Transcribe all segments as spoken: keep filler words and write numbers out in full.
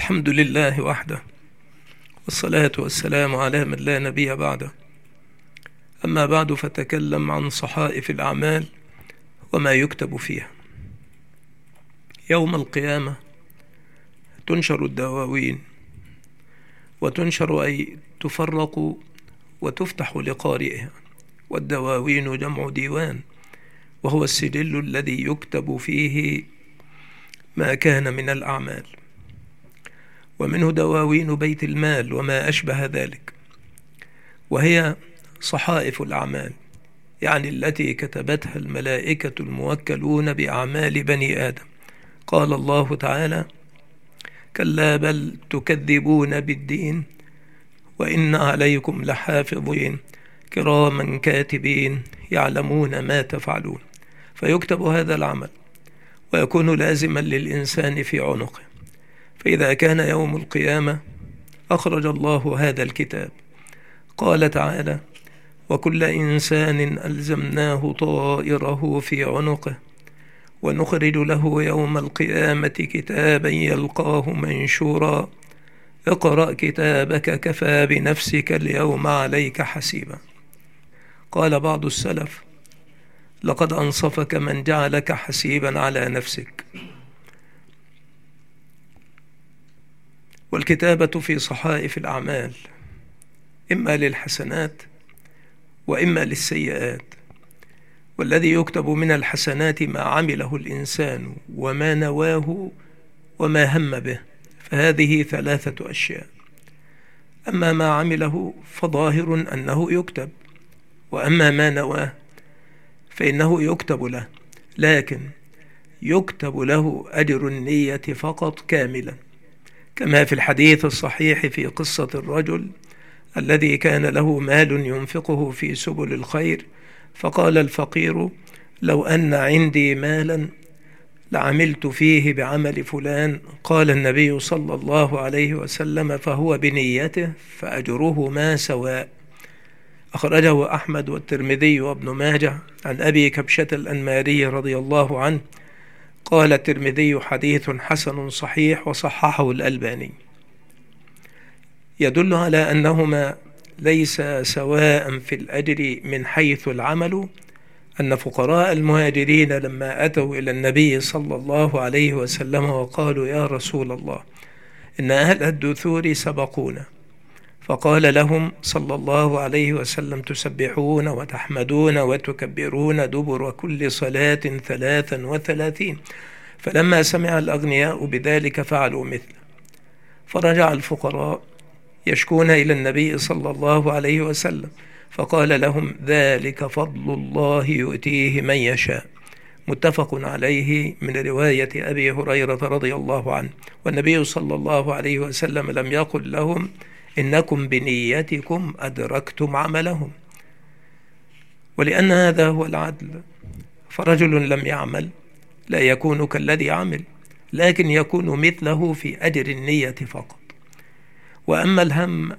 الحمد لله وحده، والصلاة والسلام على من لا نبي بعده. أما بعد، فتكلم عن صحائف الأعمال وما يكتب فيها. يوم القيامة تنشر الدواوين، وتنشر أي تفرق وتفتح لقارئها. والدواوين جمع ديوان، وهو السجل الذي يكتب فيه ما كان من الأعمال، ومنه دواوين بيت المال وما أشبه ذلك، وهي صحائف الأعمال، يعني التي كتبتها الملائكة الموكلون بأعمال بني آدم. قال الله تعالى: كلا بل تكذبون بالدين وإن عليكم لحافظين كراما كاتبين يعلمون ما تفعلون. فيكتب هذا العمل ويكون لازما للإنسان في عنقه. فإذا كان يوم القيامة أخرج الله هذا الكتاب. قال تعالى: وكل إنسان ألزمناه طائره في عنقه ونخرج له يوم القيامة كتابا يلقاه منشورا اقرأ كتابك كفى بنفسك اليوم عليك حسيبا. قال بعض السلف: لقد أنصفك من جعلك حسيبا على نفسك. والكتابة في صحائف الأعمال إما للحسنات وإما للسيئات، والذي يكتب من الحسنات ما عمله الإنسان وما نواه وما هم به، فهذه ثلاثة أشياء. أما ما عمله فظاهر أنه يكتب، وأما ما نواه فإنه يكتب له، لكن يكتب له أجر النية فقط كاملا، كما في الحديث الصحيح في قصة الرجل الذي كان له مال ينفقه في سبل الخير، فقال الفقير: لو أن عندي مالا لعملت فيه بعمل فلان. قال النبي صلى الله عليه وسلم: فهو بنيته فأجرهما سواء. أخرجه أحمد والترمذي وابن ماجه عن أبي كبشة الأنماري رضي الله عنه. قال الترمذي: حديث حسن صحيح، وصححه الألباني. يدل على أنهما ليس سواء في الأجر من حيث العمل. أن فقراء المهاجرين لما أتوا إلى النبي صلى الله عليه وسلم وقالوا: يا رسول الله، إن أهل الدثور سبقونا، فقال لهم صلى الله عليه وسلم: تسبحون وتحمدون وتكبرون دبر كل صلاة ثلاثا وثلاثين. فلما سمع الأغنياء بذلك فعلوا مثله، فرجع الفقراء يشكون إلى النبي صلى الله عليه وسلم، فقال لهم: ذلك فضل الله يؤتيه من يشاء. متفق عليه من رواية أبي هريرة رضي الله عنه. والنبي صلى الله عليه وسلم لم يقل لهم: إنكم بنيتكم أدركتم عملهم. ولأن هذا هو العدل، فرجل لم يعمل لا يكون كالذي عمل، لكن يكون مثله في أجر النية فقط. وأما الهم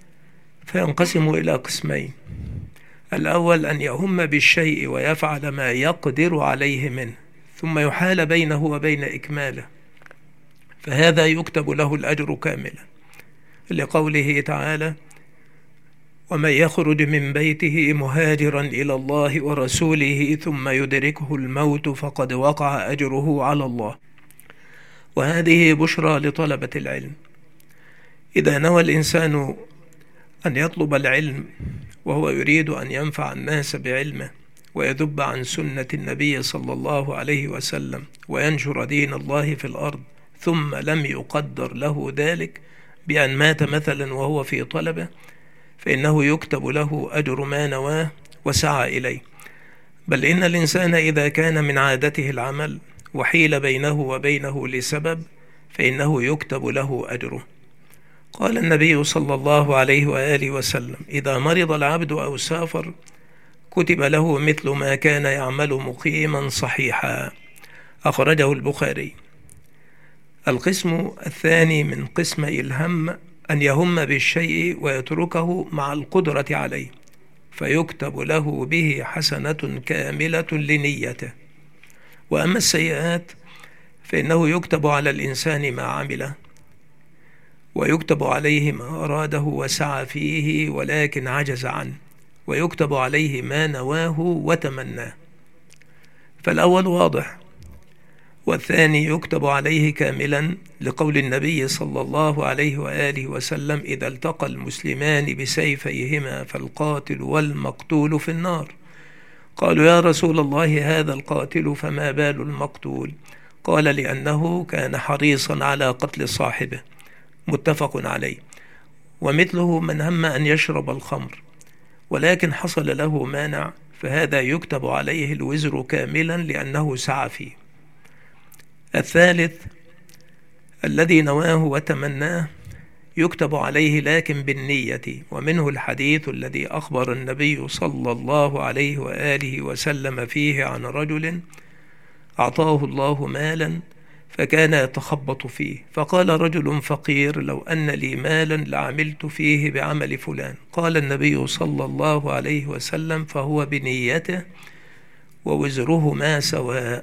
فينقسم إلى قسمين: الأول أن يهم بالشيء ويفعل ما يقدر عليه منه، ثم يحال بينه وبين إكماله، فهذا يكتب له الأجر كاملا، لقوله تعالى: ومن يخرج من بيته مهاجرا إلى الله ورسوله ثم يدركه الموت فقد وقع أجره على الله. وهذه بشرى لطلبة العلم. إذا نوى الإنسان أن يطلب العلم وهو يريد أن ينفع الناس بعلمه ويذب عن سنة النبي صلى الله عليه وسلم وينشر دين الله في الأرض، ثم لم يقدر له ذلك بأن مات مثلا وهو في طلبه، فإنه يكتب له أجر ما نواه وسعى إليه. بل إن الإنسان إذا كان من عادته العمل وحيل بينه وبينه لسبب، فإنه يكتب له أجره. قال النبي صلى الله عليه وآله وسلم: إذا مرض العبد أو سافر كتب له مثل ما كان يعمل مقيما صحيحا. أخرجه البخاري. القسم الثاني من قسمي الهم أن يهم بالشيء ويتركه مع القدرة عليه، فيكتب له به حسنة كاملة لنيته. وأما السيئات فإنه يكتب على الإنسان ما عمله، ويكتب عليه ما أراده وسعى فيه ولكن عجز عنه، ويكتب عليه ما نواه وتمناه. فالأول واضح، والثاني يكتب عليه كاملا لقول النبي صلى الله عليه وآله وسلم: إذا التقى المسلمان بسيفيهما فالقاتل والمقتول في النار. قالوا: يا رسول الله، هذا القاتل فما بال المقتول؟ قال: لأنه كان حريصا على قتل صاحبه. متفق عليه. ومثله من هم أن يشرب الخمر ولكن حصل له مانع، فهذا يكتب عليه الوزر كاملا لأنه سعى فيه. الثالث الذي نواه وتمناه يكتب عليه لكن بالنية، ومنه الحديث الذي أخبر النبي صلى الله عليه وآله وسلم فيه عن رجل أعطاه الله مالا فكان يتخبط فيه، فقال رجل فقير: لو أن لي مالا لعملت فيه بعمل فلان. قال النبي صلى الله عليه وسلم: فهو بنيته ووزرهما سواء.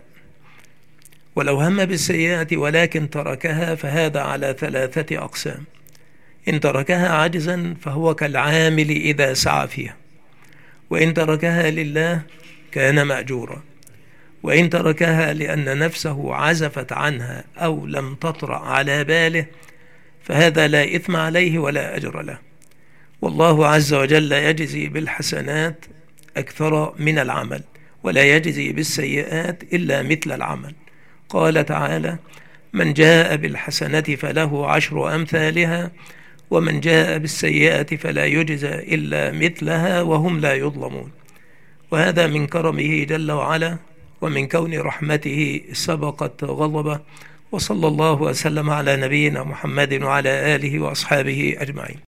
ولو هم بالسيئة ولكن تركها فهذا على ثلاثة أقسام: إن تركها عجزا فهو كالعامل إذا سعى فيها، وإن تركها لله كان مأجورا، وإن تركها لأن نفسه عزفت عنها أو لم تطرأ على باله فهذا لا إثم عليه ولا أجر له. والله عز وجل يجزي بالحسنات أكثر من العمل، ولا يجزي بالسيئات إلا مثل العمل. قال تعالى: من جاء بالحسنة فله عشر أمثالها ومن جاء بالسيئة فلا يجزى إلا مثلها وهم لا يظلمون. وهذا من كرمه جل وعلا، ومن كون رحمته سبقت غضبه. وصلى الله وسلم على نبينا محمد وعلى آله وأصحابه أجمعين.